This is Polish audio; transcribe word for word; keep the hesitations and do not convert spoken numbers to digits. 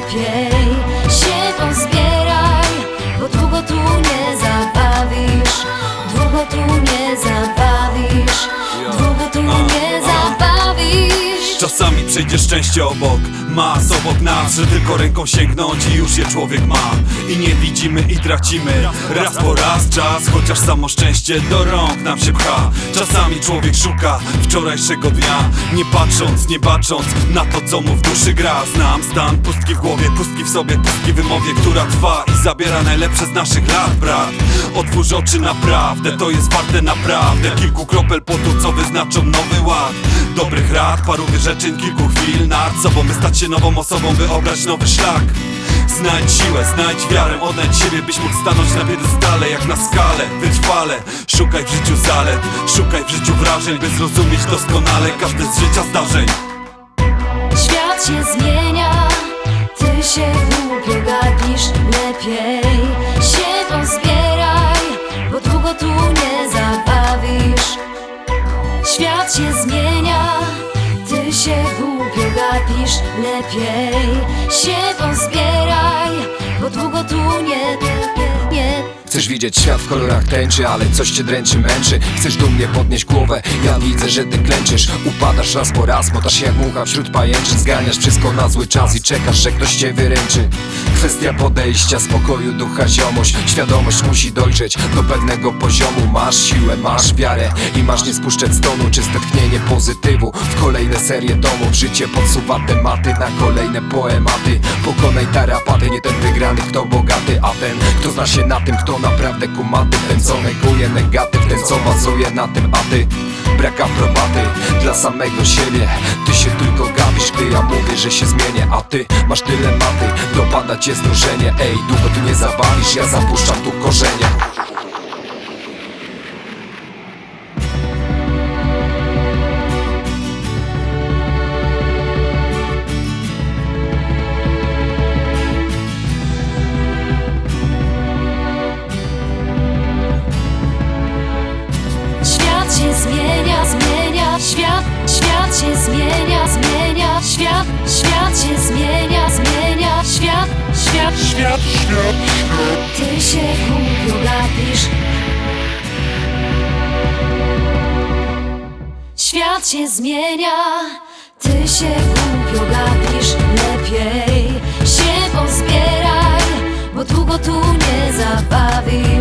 lepiej się pozbieraj, bo długo tu nie zabawisz, długo tu nie zabawisz, długo tu nie zabawisz. Czasami przejdzie szczęście obok, mas obok nas, że tylko ręką sięgnąć i już je człowiek ma. I nie widzimy i tracimy, raz po raz czas, chociaż samo szczęście do rąk nam się pcha. Czasami człowiek szuka wczorajszego dnia, nie patrząc, nie bacząc na to, co mu w duszy gra. Znam stan pustki w głowie, pustki w sobie, pustki w wymowie, która trwa i zabiera najlepsze z naszych lat, brat. Otwórz oczy, naprawdę, to jest warte naprawdę kilku kropel potu, co wyznaczą nowy ład. Dobrych rad, paru wyrzeczeń, kilku chwil nad sobą, by stać się nową osobą, by obrać nowy szlak. Znajdź siłę, znajdź wiarę, odnajdź siebie, byś mógł stanąć na piedestale, jak na skale, wytrwale. Szukaj w życiu zalet, szukaj w życiu wrażeń, by zrozumieć doskonale każde z życia zdarzeń. Świat się zmienia, ty się głupio gapisz, lepiej się pozbieraj, bo długo tu nie zabawisz. Świat się zmienia, ty się głupio gapisz, lepiej się pozbieraj, bo długo tu nie, nie, nie. Chcesz widzieć świat w kolorach tęczy, ale coś cię dręczy, męczy. Chcesz dumnie podnieść głowę, ja widzę, że ty klęczysz. Upadasz raz po raz, motasz się jak mucha wśród pajęczy. Zganiasz wszystko na zły czas i czekasz, że ktoś cię wyręczy. Kwestia podejścia, spokoju, ducha, ziomość. Świadomość musi dojrzeć do pewnego poziomu. Masz siłę, masz wiarę i masz nie spuszczać z tonu. Czyste tchnienie pozytywu w kolejne serie tomów. Życie podsuwa tematy na kolejne poematy. Pokonaj tarapaty, nie ten wygrany, kto bogaty, a ten, kto zna się na tym, kto naprawdę kumaty. Ten, co neguje negatyw, ten, co bazuje na tym, a ty brak aprobaty dla samego siebie. Ty się tylko gapisz, gdy ja mówię, że się zmienię, a ty masz dylematy, dopada cię znużenie. Ej, długo tu nie zabawisz, ja zapuszczam tu korzenie. Świat się zmienia, zmienia, świat, świat się zmienia, zmienia, świat, świat się zmienia, zmienia, świat, świat, świat, świat, ty się głupio gapisz. Świat się zmienia, ty się głupio gapisz, lepiej się pozbieraj, bo długo tu nie zabawisz.